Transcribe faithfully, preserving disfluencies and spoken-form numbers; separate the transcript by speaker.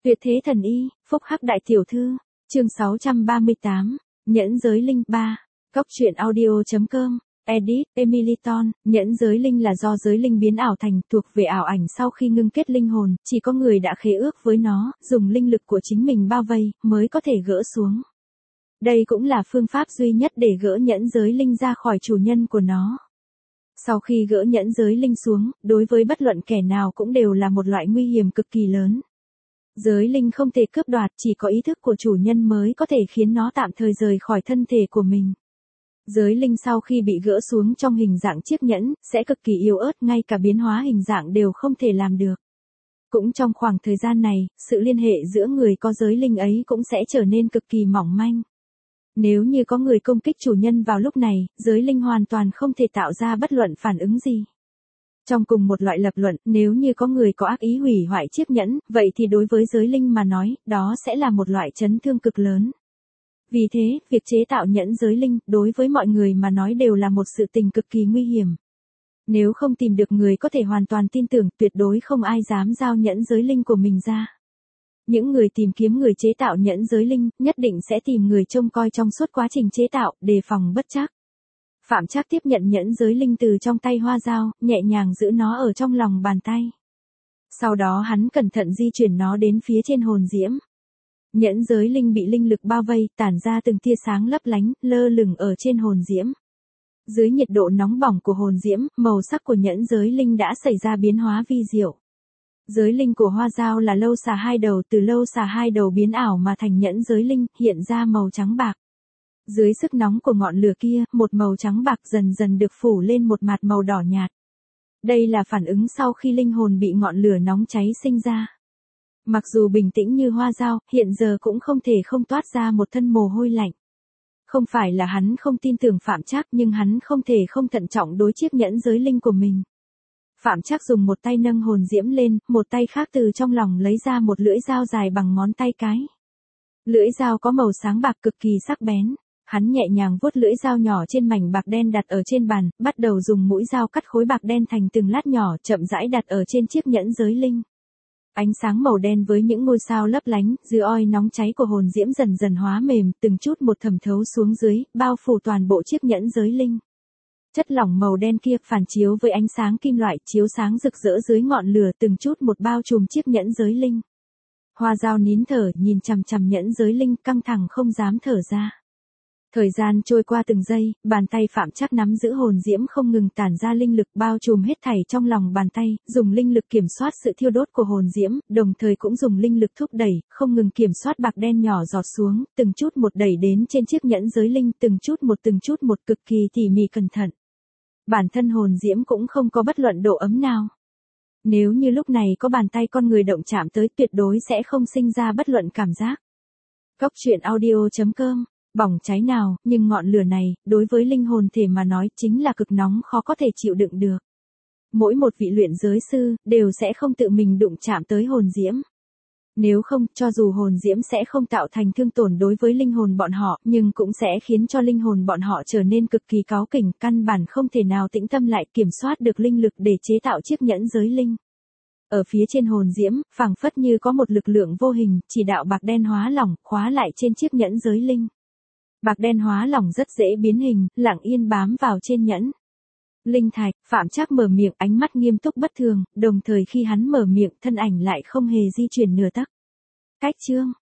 Speaker 1: Tuyệt thế thần y, phúc hắc đại tiểu thư, chương sáu trăm ba mươi tám, nhẫn giới linh ba, cóc truyện audio.com, edit, Emily Ton, nhẫn giới linh là do giới linh biến ảo thành, thuộc về ảo ảnh sau khi ngưng kết linh hồn, chỉ có người đã khế ước với nó, dùng linh lực của chính mình bao vây, mới có thể gỡ xuống. Đây cũng là phương pháp duy nhất để gỡ nhẫn giới linh ra khỏi chủ nhân của nó. Sau khi gỡ nhẫn giới linh xuống, đối với bất luận kẻ nào cũng đều là một loại nguy hiểm cực kỳ lớn. Giới linh không thể cướp đoạt, chỉ có ý thức của chủ nhân mới có thể khiến nó tạm thời rời khỏi thân thể của mình. Giới linh sau khi bị gỡ xuống trong hình dạng chiếc nhẫn, sẽ cực kỳ yếu ớt, ngay cả biến hóa hình dạng đều không thể làm được. Cũng trong khoảng thời gian này, sự liên hệ giữa người có giới linh ấy cũng sẽ trở nên cực kỳ mỏng manh. Nếu như có người công kích chủ nhân vào lúc này, giới linh hoàn toàn không thể tạo ra bất luận phản ứng gì. Trong cùng một loại lập luận, nếu như có người có ác ý hủy hoại chiếc nhẫn, vậy thì đối với giới linh mà nói, đó sẽ là một loại chấn thương cực lớn. Vì thế, việc chế tạo nhẫn giới linh, đối với mọi người mà nói đều là một sự tình cực kỳ nguy hiểm. Nếu không tìm được người có thể hoàn toàn tin tưởng, tuyệt đối không ai dám giao nhẫn giới linh của mình ra. Những người tìm kiếm người chế tạo nhẫn giới linh, nhất định sẽ tìm người trông coi trong suốt quá trình chế tạo, đề phòng bất trắc. Phạm Trác tiếp nhận nhẫn giới linh từ trong tay Hoa Dao, nhẹ nhàng giữ nó ở trong lòng bàn tay. Sau đó hắn cẩn thận di chuyển nó đến phía trên hồn diễm. Nhẫn giới linh bị linh lực bao vây, tản ra từng tia sáng lấp lánh, lơ lửng ở trên hồn diễm. Dưới nhiệt độ nóng bỏng của hồn diễm, màu sắc của nhẫn giới linh đã xảy ra biến hóa vi diệu. Giới linh của Hoa Dao là lâu xà hai đầu, từ lâu xà hai đầu biến ảo mà thành nhẫn giới linh, hiện ra màu trắng bạc. Dưới sức nóng của ngọn lửa kia, một màu trắng bạc dần dần được phủ lên một mặt màu đỏ nhạt. Đây là phản ứng sau khi linh hồn bị ngọn lửa nóng cháy sinh ra. Mặc dù bình tĩnh như Hoa Dao, hiện giờ cũng không thể không toát ra một thân mồ hôi lạnh. Không phải là hắn không tin tưởng Phạm Trác, nhưng hắn không thể không thận trọng đối chiếc nhẫn giới linh của mình. Phạm Trác dùng một tay nâng hồn diễm lên, một tay khác từ trong lòng lấy ra một lưỡi dao dài bằng ngón tay cái. Lưỡi dao có màu sáng bạc cực kỳ sắc bén. Hắn nhẹ nhàng vuốt lưỡi dao nhỏ trên mảnh bạc đen đặt ở trên bàn, bắt đầu dùng mũi dao cắt khối bạc đen thành từng lát nhỏ, chậm rãi đặt ở trên chiếc nhẫn giới linh. Ánh sáng màu đen với những ngôi sao lấp lánh, dưới oi nóng cháy của hồn diễm dần dần hóa mềm, từng chút một thẩm thấu xuống dưới, bao phủ toàn bộ chiếc nhẫn giới linh. Chất lỏng màu đen kia phản chiếu với ánh sáng kim loại, chiếu sáng rực rỡ dưới ngọn lửa, từng chút một bao trùm chiếc nhẫn giới linh. Hoa Dao nín thở, nhìn chằm chằm nhẫn giới linh, căng thẳng không dám thở ra. Thời gian trôi qua từng giây, bàn tay Phạm Trác nắm giữ hồn diễm không ngừng tản ra linh lực bao trùm hết thảy trong lòng bàn tay, dùng linh lực kiểm soát sự thiêu đốt của hồn diễm, đồng thời cũng dùng linh lực thúc đẩy, không ngừng kiểm soát bạc đen nhỏ giọt xuống, từng chút một đẩy đến trên chiếc nhẫn giới linh, từng chút một từng chút một cực kỳ tỉ mỉ cẩn thận. Bản thân hồn diễm cũng không có bất luận độ ấm nào. Nếu như lúc này có bàn tay con người động chạm tới, tuyệt đối sẽ không sinh ra bất luận cảm giác. cóc truyện audio.com, bỏng cháy nào, nhưng ngọn lửa này, đối với linh hồn thể mà nói, chính là cực nóng khó có thể chịu đựng được. Mỗi một vị luyện giới sư, đều sẽ không tự mình đụng chạm tới hồn diễm. Nếu không, cho dù hồn diễm sẽ không tạo thành thương tổn đối với linh hồn bọn họ, nhưng cũng sẽ khiến cho linh hồn bọn họ trở nên cực kỳ cáu kỉnh, căn bản không thể nào tĩnh tâm lại kiểm soát được linh lực để chế tạo chiếc nhẫn giới linh. Ở phía trên hồn diễm, phảng phất như có một lực lượng vô hình, chỉ đạo bạc đen hóa lỏng, khóa lại trên chiếc nhẫn giới linh. Bạc đen hóa lỏng rất dễ biến hình, lặng yên bám vào trên nhẫn. Linh thạch, Phạm Trác mở miệng, ánh mắt nghiêm túc bất thường, đồng thời khi hắn mở miệng, thân ảnh lại không hề di chuyển nửa tấc. Cách chương,